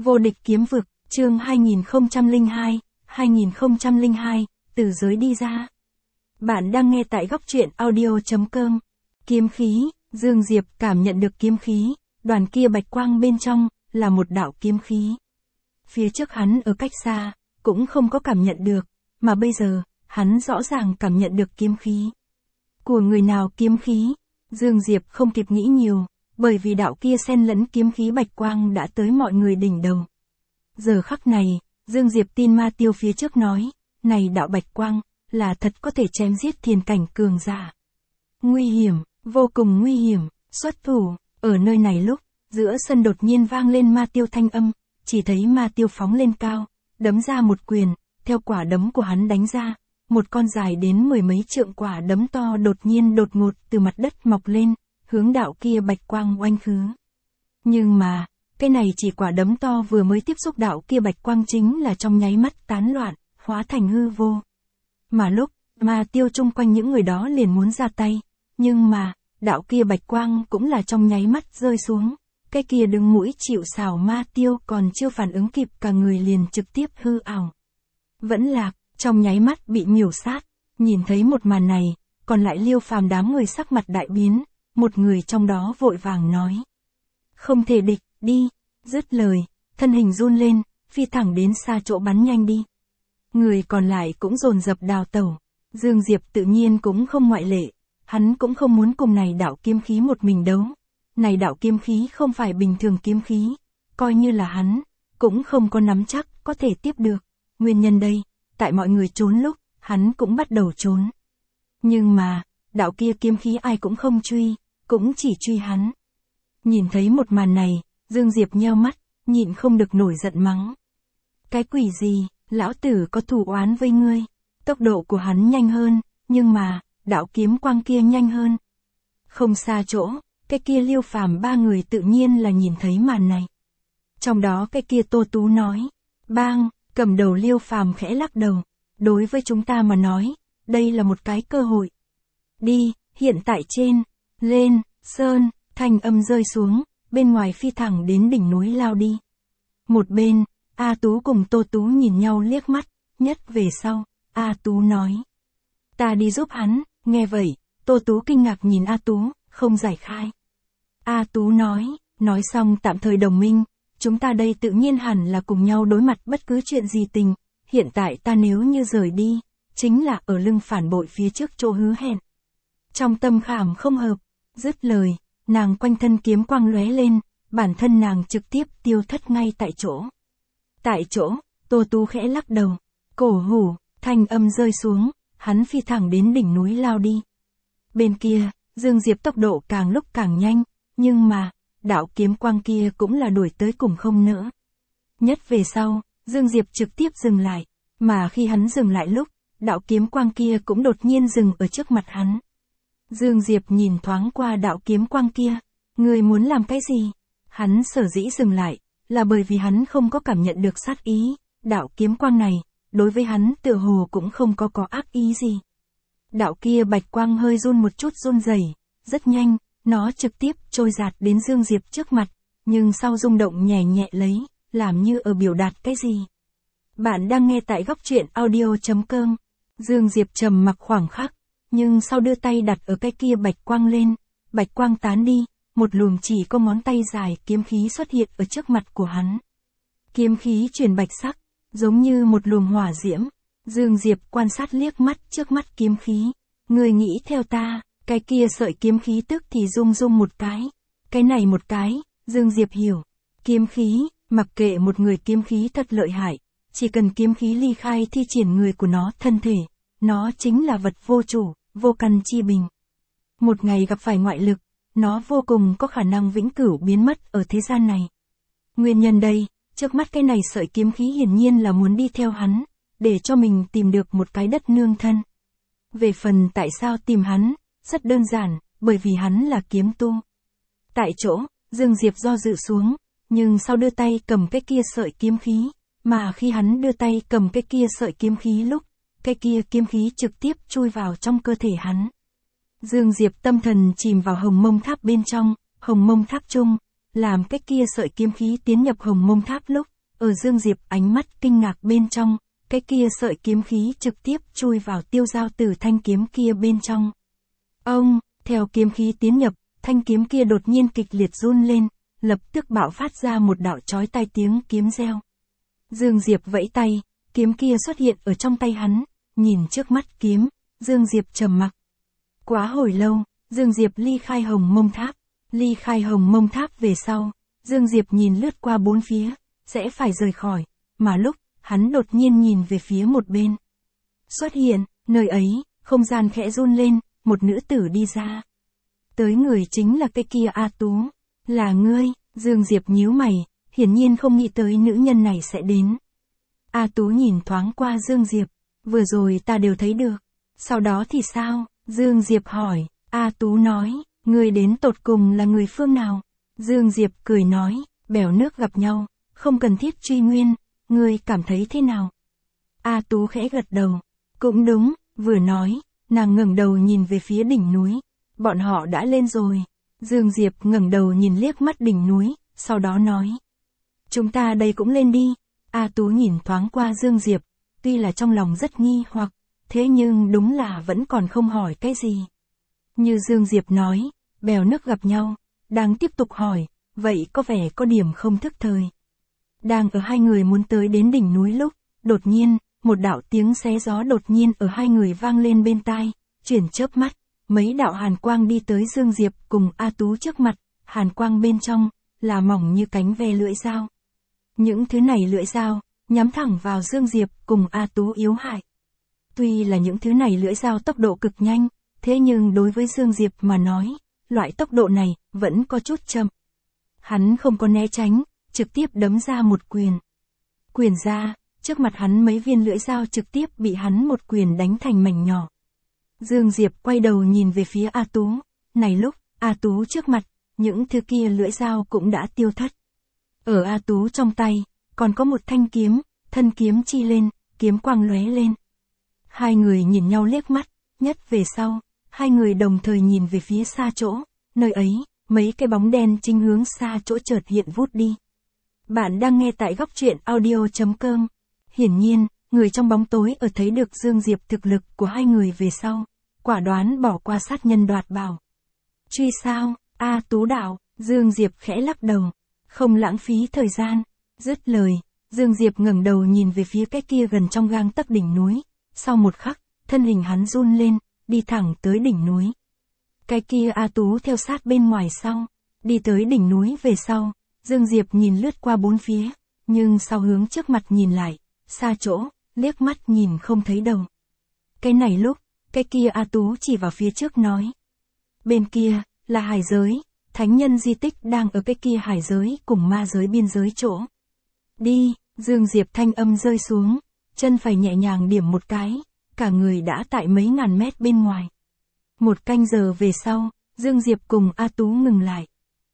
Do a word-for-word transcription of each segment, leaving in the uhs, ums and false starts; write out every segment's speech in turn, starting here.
Vô địch kiếm vực, chương hai nghìn không trăm lẻ hai, hai nghìn không trăm lẻ hai, từ giới đi ra. Bạn đang nghe tại góc truyện audio chấm com. Kiếm khí, Dương Diệp cảm nhận được kiếm khí, đoàn kia bạch quang bên trong, là một đạo kiếm khí. Phía trước hắn ở cách xa, cũng không có cảm nhận được, mà bây giờ, hắn rõ ràng cảm nhận được kiếm khí. Của người nào kiếm khí? Dương Diệp không kịp nghĩ nhiều, bởi vì đạo kia xen lẫn kiếm khí bạch quang đã tới mọi người đỉnh đầu. Giờ khắc này, Dương Diệp tin ma tiêu phía trước nói, này đạo bạch quang, là thật có thể chém giết thiền cảnh cường giả. Nguy hiểm, vô cùng nguy hiểm, xuất thủ, ở nơi này lúc, giữa sân đột nhiên vang lên ma tiêu thanh âm, chỉ thấy ma tiêu phóng lên cao, đấm ra một quyền, theo quả đấm của hắn đánh ra, một con dài đến mười mấy trượng quả đấm to đột nhiên đột ngột từ mặt đất mọc lên, hướng đạo kia bạch quang oanh khứ. Nhưng mà, cái này chỉ quả đấm to vừa mới tiếp xúc đạo kia bạch quang chính là trong nháy mắt tán loạn, hóa thành hư vô. Mà lúc, ma tiêu chung quanh những người đó liền muốn ra tay, nhưng mà, đạo kia bạch quang cũng là trong nháy mắt rơi xuống, cái kia đứng mũi chịu sào ma tiêu còn chưa phản ứng kịp cả người liền trực tiếp hư ảo. Vẫn lạc, trong nháy mắt bị miểu sát, nhìn thấy một màn này, còn lại Liêu Phàm đám người sắc mặt đại biến, một người trong đó vội vàng nói. Không thể địch, đi, dứt lời, thân hình run lên, phi thẳng đến xa chỗ bắn nhanh đi. Người còn lại cũng dồn dập đào tẩu, Dương Diệp tự nhiên cũng không ngoại lệ, hắn cũng không muốn cùng này đạo kiếm khí một mình đấu. Này đạo kiếm khí không phải bình thường kiếm khí, coi như là hắn, cũng không có nắm chắc có thể tiếp được. Nguyên nhân đây, tại mọi người trốn lúc, hắn cũng bắt đầu trốn. Nhưng mà, đạo kia kiếm khí ai cũng không truy, cũng chỉ truy hắn. Nhìn thấy một màn này, Dương Diệp nheo mắt, nhịn không được nổi giận mắng. Cái quỷ gì, lão tử có thù oán với ngươi. Tốc độ của hắn nhanh hơn, nhưng mà, đạo kiếm quang kia nhanh hơn. Không xa chỗ, cái kia Liêu Phàm ba người tự nhiên là nhìn thấy màn này. Trong đó cái kia Tô Tú nói, bang, cầm đầu Liêu Phàm khẽ lắc đầu, đối với chúng ta mà nói, đây là một cái cơ hội. Đi, hiện tại trên, lên, sơn, thanh âm rơi xuống, bên ngoài phi thẳng đến đỉnh núi lao đi. Một bên, A Tú cùng Tô Tú nhìn nhau liếc mắt, nhất về sau, A Tú nói. Ta đi giúp hắn, nghe vậy, Tô Tú kinh ngạc nhìn A Tú, không giải khai. A Tú nói, nói xong tạm thời đồng minh, chúng ta đây tự nhiên hẳn là cùng nhau đối mặt bất cứ chuyện gì tình, hiện tại ta nếu như rời đi, chính là ở lưng phản bội phía trước chỗ hứa hẹn. Trong tâm khảm không hợp, dứt lời, nàng quanh thân kiếm quang lóe lên, bản thân nàng trực tiếp tiêu thất ngay tại chỗ. Tại chỗ, Tô Tú khẽ lắc đầu, cổ hủ, thanh âm rơi xuống, hắn phi thẳng đến đỉnh núi lao đi. Bên kia, Dương Diệp tốc độ càng lúc càng nhanh, nhưng mà, đạo kiếm quang kia cũng là đuổi tới cùng không nữa. Nhất về sau, Dương Diệp trực tiếp dừng lại, mà khi hắn dừng lại lúc, đạo kiếm quang kia cũng đột nhiên dừng ở trước mặt hắn. Dương Diệp nhìn thoáng qua đạo kiếm quang kia, người muốn làm cái gì? Hắn sở dĩ dừng lại, là bởi vì hắn không có cảm nhận được sát ý, đạo kiếm quang này, đối với hắn tựa hồ cũng không có có ác ý gì. Đạo kia bạch quang hơi run một chút run rẩy, rất nhanh, nó trực tiếp trôi giạt đến Dương Diệp trước mặt, nhưng sau rung động nhẹ nhẹ lấy, làm như ở biểu đạt cái gì. Bạn đang nghe tại góc truyện audio chấm com. Dương Diệp trầm mặc khoảng khắc, nhưng sau đưa tay đặt ở cái kia bạch quang lên, bạch quang tán đi, một luồng chỉ có ngón tay dài kiếm khí xuất hiện ở trước mặt của hắn. Kiếm khí chuyển bạch sắc, giống như một luồng hỏa diễm. Dương Diệp quan sát liếc mắt trước mắt kiếm khí, người nghĩ theo ta. Cái kia sợi kiếm khí tức thì rung rung một cái. Cái này một cái, Dương Diệp hiểu. Kiếm khí, mặc kệ một người kiếm khí thật lợi hại, chỉ cần kiếm khí ly khai thi triển người của nó thân thể, nó chính là vật vô chủ, vô căn chi bình. Một ngày gặp phải ngoại lực, nó vô cùng có khả năng vĩnh cửu biến mất ở thế gian này. Nguyên nhân đây, trước mắt cái này sợi kiếm khí hiển nhiên là muốn đi theo hắn, để cho mình tìm được một cái đất nương thân. Về phần tại sao tìm hắn, rất đơn giản, bởi vì hắn là kiếm tu. Tại chỗ, Dương Diệp do dự xuống, nhưng sau đưa tay cầm cái kia sợi kiếm khí, mà khi hắn đưa tay cầm cái kia sợi kiếm khí lúc, cái kia kiếm khí trực tiếp chui vào trong cơ thể hắn. Dương Diệp tâm thần chìm vào hồng mông tháp bên trong, hồng mông tháp chung, làm cái kia sợi kiếm khí tiến nhập Hồng Mông Tháp lúc, ở Dương Diệp ánh mắt kinh ngạc bên trong, cái kia sợi kiếm khí trực tiếp chui vào tiêu giao tử thanh kiếm kia bên trong. Ông, theo kiếm khí tiến nhập, thanh kiếm kia đột nhiên kịch liệt run lên, lập tức bạo phát ra một đạo chói tai tiếng kiếm reo. Dương Diệp vẫy tay, kiếm kia xuất hiện ở trong tay hắn, nhìn trước mắt kiếm, Dương Diệp trầm mặc. Quá hồi lâu, Dương Diệp ly khai Hồng Mông Tháp, ly khai Hồng Mông Tháp về sau, Dương Diệp nhìn lướt qua bốn phía, sẽ phải rời khỏi, mà lúc, hắn đột nhiên nhìn về phía một bên. Xuất hiện, nơi ấy, không gian khẽ run lên, một nữ tử đi ra. Tới người chính là cái kia A Tú. Là ngươi, Dương Diệp nhíu mày, hiển nhiên không nghĩ tới nữ nhân này sẽ đến. A Tú nhìn thoáng qua Dương Diệp, vừa rồi ta đều thấy được. Sau đó thì sao? Dương Diệp hỏi, A Tú nói, ngươi đến tột cùng là người phương nào? Dương Diệp cười nói, bèo nước gặp nhau, không cần thiết truy nguyên, ngươi cảm thấy thế nào? A Tú khẽ gật đầu, cũng đúng, vừa nói, nàng ngẩng đầu nhìn về phía đỉnh núi, bọn họ đã lên rồi. Dương Diệp ngẩng đầu nhìn liếc mắt đỉnh núi, sau đó nói, chúng ta đây cũng lên đi. A Tú nhìn thoáng qua Dương Diệp, tuy là trong lòng rất nghi hoặc, thế nhưng đúng là vẫn còn không hỏi cái gì. Như Dương Diệp nói, bèo nước gặp nhau, đang tiếp tục hỏi, vậy có vẻ có điểm không thức thời. Đang ở hai người muốn tới đến đỉnh núi lúc, đột nhiên, một đạo tiếng xé gió đột nhiên ở hai người vang lên bên tai, chuyển chớp mắt, mấy đạo hàn quang đi tới Dương Diệp cùng A Tú trước mặt, hàn quang bên trong, là mỏng như cánh ve lưỡi dao. Những thứ này lưỡi dao, nhắm thẳng vào Dương Diệp cùng A Tú yếu hại. Tuy là những thứ này lưỡi dao tốc độ cực nhanh, thế nhưng đối với Dương Diệp mà nói, loại tốc độ này, vẫn có chút chậm. Hắn không có né tránh, trực tiếp đấm ra một quyền. Quyền ra, trước mặt hắn mấy viên lưỡi dao trực tiếp bị hắn một quyền đánh thành mảnh nhỏ. Dương Diệp quay đầu nhìn về phía A Tú, này lúc, A Tú trước mặt, những thứ kia lưỡi dao cũng đã tiêu thất. Ở A Tú trong tay, còn có một thanh kiếm, thân kiếm chi lên, kiếm quang lóe lên. Hai người nhìn nhau liếc mắt, nhất về sau, hai người đồng thời nhìn về phía xa chỗ, nơi ấy, mấy cái bóng đen chính hướng xa chỗ chợt hiện vút đi. Bạn đang nghe tại góc truyện audio chấm com. Hiển nhiên, người trong bóng tối ở thấy được Dương Diệp thực lực của hai người về sau, quả đoán bỏ qua sát nhân đoạt bảo. Truy sao? A Tú đạo, Dương Diệp khẽ lắc đầu, không lãng phí thời gian. Dứt lời, Dương Diệp ngẩng đầu nhìn về phía cái kia gần trong gang tấc đỉnh núi, sau một khắc, thân hình hắn run lên, đi thẳng tới đỉnh núi. Cái kia A Tú theo sát bên ngoài sau, đi tới đỉnh núi về sau, Dương Diệp nhìn lướt qua bốn phía, nhưng sau hướng trước mặt nhìn lại, xa chỗ, liếc mắt nhìn không thấy đầu. Cái này lúc, cái kia A Tú chỉ vào phía trước nói. Bên kia, là hải giới, thánh nhân di tích đang ở cái kia hải giới cùng ma giới biên giới chỗ. Đi, Dương Diệp thanh âm rơi xuống, chân phải nhẹ nhàng điểm một cái, cả người đã tại mấy ngàn mét bên ngoài. Một canh giờ về sau, Dương Diệp cùng A Tú ngừng lại.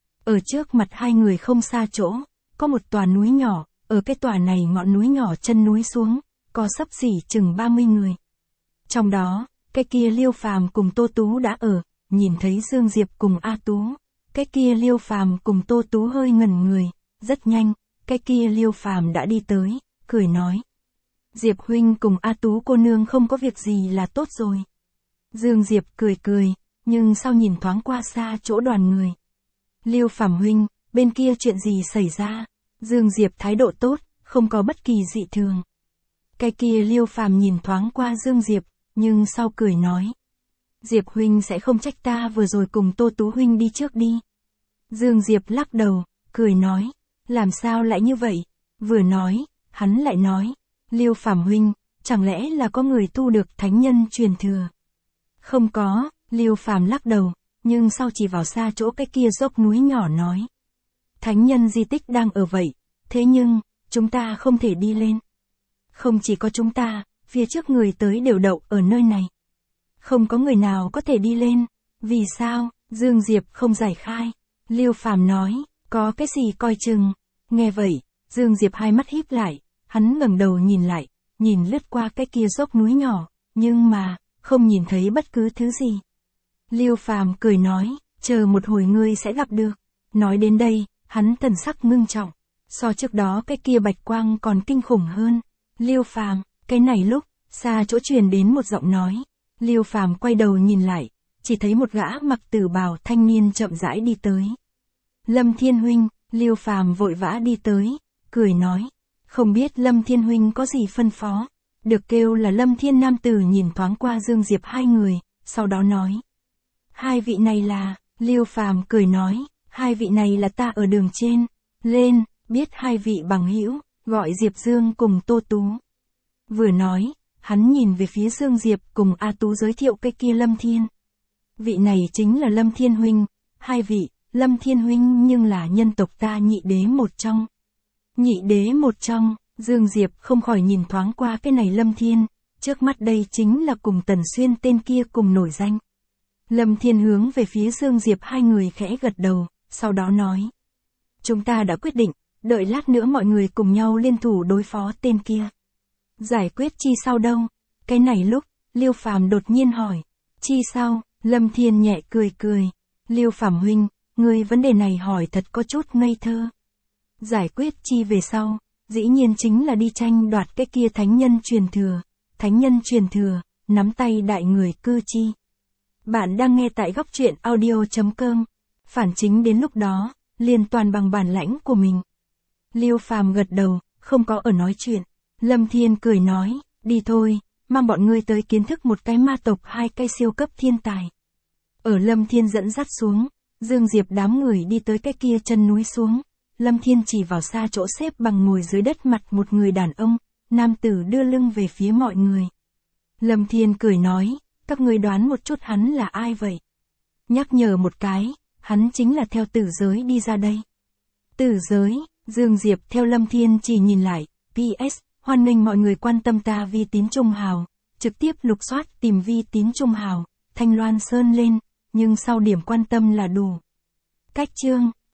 Ở trước mặt hai người không xa chỗ, có một tòa núi nhỏ, ở cái tòa này ngọn núi nhỏ chân núi xuống, có xấp xỉ chừng ba mươi người. Trong đó, cái kia Liêu Phàm cùng Tô Tú đã ở, nhìn thấy Dương Diệp cùng A Tú, cái kia Liêu Phàm cùng Tô Tú hơi ngẩn người, rất nhanh, cái kia Liêu Phàm đã đi tới, cười nói. Diệp huynh cùng A Tú cô nương không có việc gì là tốt rồi. Dương Diệp cười cười, nhưng sau nhìn thoáng qua xa chỗ đoàn người. Liêu Phàm huynh, bên kia chuyện gì xảy ra? Dương Diệp thái độ tốt, không có bất kỳ dị thường. Cái kia Liêu Phàm nhìn thoáng qua Dương Diệp, nhưng sau cười nói. Diệp huynh sẽ không trách ta vừa rồi cùng Tô Tú huynh đi trước đi. Dương Diệp lắc đầu, cười nói. Làm sao lại như vậy? Vừa nói, hắn lại nói. Liêu Phàm huynh, chẳng lẽ là có người tu được thánh nhân truyền thừa? Không có, Liêu Phàm lắc đầu, nhưng sau chỉ vào xa chỗ cái kia dốc núi nhỏ nói. Thánh nhân di tích đang ở vậy, thế nhưng, chúng ta không thể đi lên. Không chỉ có chúng ta, phía trước người tới đều đậu ở nơi này. Không có người nào có thể đi lên. Vì sao? Dương Diệp không giải khai. Liêu Phàm nói, có cái gì coi chừng. Nghe vậy, Dương Diệp hai mắt híp lại, hắn ngẩng đầu nhìn lại, nhìn lướt qua cái kia dốc núi nhỏ, nhưng mà, không nhìn thấy bất cứ thứ gì. Liêu Phàm cười nói, chờ một hồi ngươi sẽ gặp được. Nói đến đây, hắn thần sắc ngưng trọng. So trước đó cái kia bạch quang còn kinh khủng hơn. Liêu Phàm, cái này lúc, xa chỗ truyền đến một giọng nói. Liêu Phàm quay đầu nhìn lại, chỉ thấy một gã mặc tử bào thanh niên chậm rãi đi tới. Lâm Thiên huynh, Liêu Phàm vội vã đi tới, cười nói. Không biết Lâm Thiên huynh có gì phân phó. Được kêu là Lâm Thiên nam tử nhìn thoáng qua Dương Diệp hai người, sau đó nói. Hai vị này là, Liêu Phàm cười nói, hai vị này là ta ở đường trên, lên, biết hai vị bằng hữu, gọi Diệp Dương cùng Tô Tú. Vừa nói, hắn nhìn về phía Dương Diệp cùng A Tú giới thiệu cái kia Lâm Thiên. Vị này chính là Lâm Thiên huynh, hai vị, Lâm Thiên huynh nhưng là nhân tộc ta nhị đế một trong. Nhị đế một trong, Dương Diệp không khỏi nhìn thoáng qua cái này Lâm Thiên, trước mắt đây chính là cùng Tần Xuyên tên kia cùng nổi danh. Lâm Thiên hướng về phía Dương Diệp hai người khẽ gật đầu, sau đó nói. Chúng ta đã quyết định, đợi lát nữa mọi người cùng nhau liên thủ đối phó tên kia. Giải quyết chi sau đâu? Cái này lúc, Liêu Phàm đột nhiên hỏi. Chi sau? Lâm Thiên nhẹ cười cười. Liêu Phàm huynh, người vấn đề này hỏi thật có chút ngây thơ. Giải quyết chi về sau, dĩ nhiên chính là đi tranh đoạt cái kia thánh nhân truyền thừa. Thánh nhân truyền thừa, nắm tay đại người cư chi. Bạn đang nghe tại góc truyện audio chấm com. Phản chính đến lúc đó, liền toàn bằng bản lãnh của mình. Liêu Phàm gật đầu, không có ở nói chuyện. Lâm Thiên cười nói, đi thôi, mang bọn ngươi tới kiến thức một cái ma tộc hai cái siêu cấp thiên tài. Ở Lâm Thiên dẫn dắt xuống, Dương Diệp đám người đi tới cái kia chân núi xuống. Lâm Thiên chỉ vào xa chỗ xếp bằng ngồi dưới đất mặt một người đàn ông, nam tử đưa lưng về phía mọi người. Lâm Thiên cười nói, các ngươi đoán một chút hắn là ai vậy? Nhắc nhở một cái, hắn chính là theo tử giới đi ra đây. Tử giới, Dương Diệp theo Lâm Thiên chỉ nhìn lại, pê ét, hoan nghênh mọi người quan tâm ta Vi Tín Trung Hào, trực tiếp lục soát tìm Vi Tín Trung Hào, Thanh Loan Sơn lên, nhưng sau điểm quan tâm là đủ. Cách chương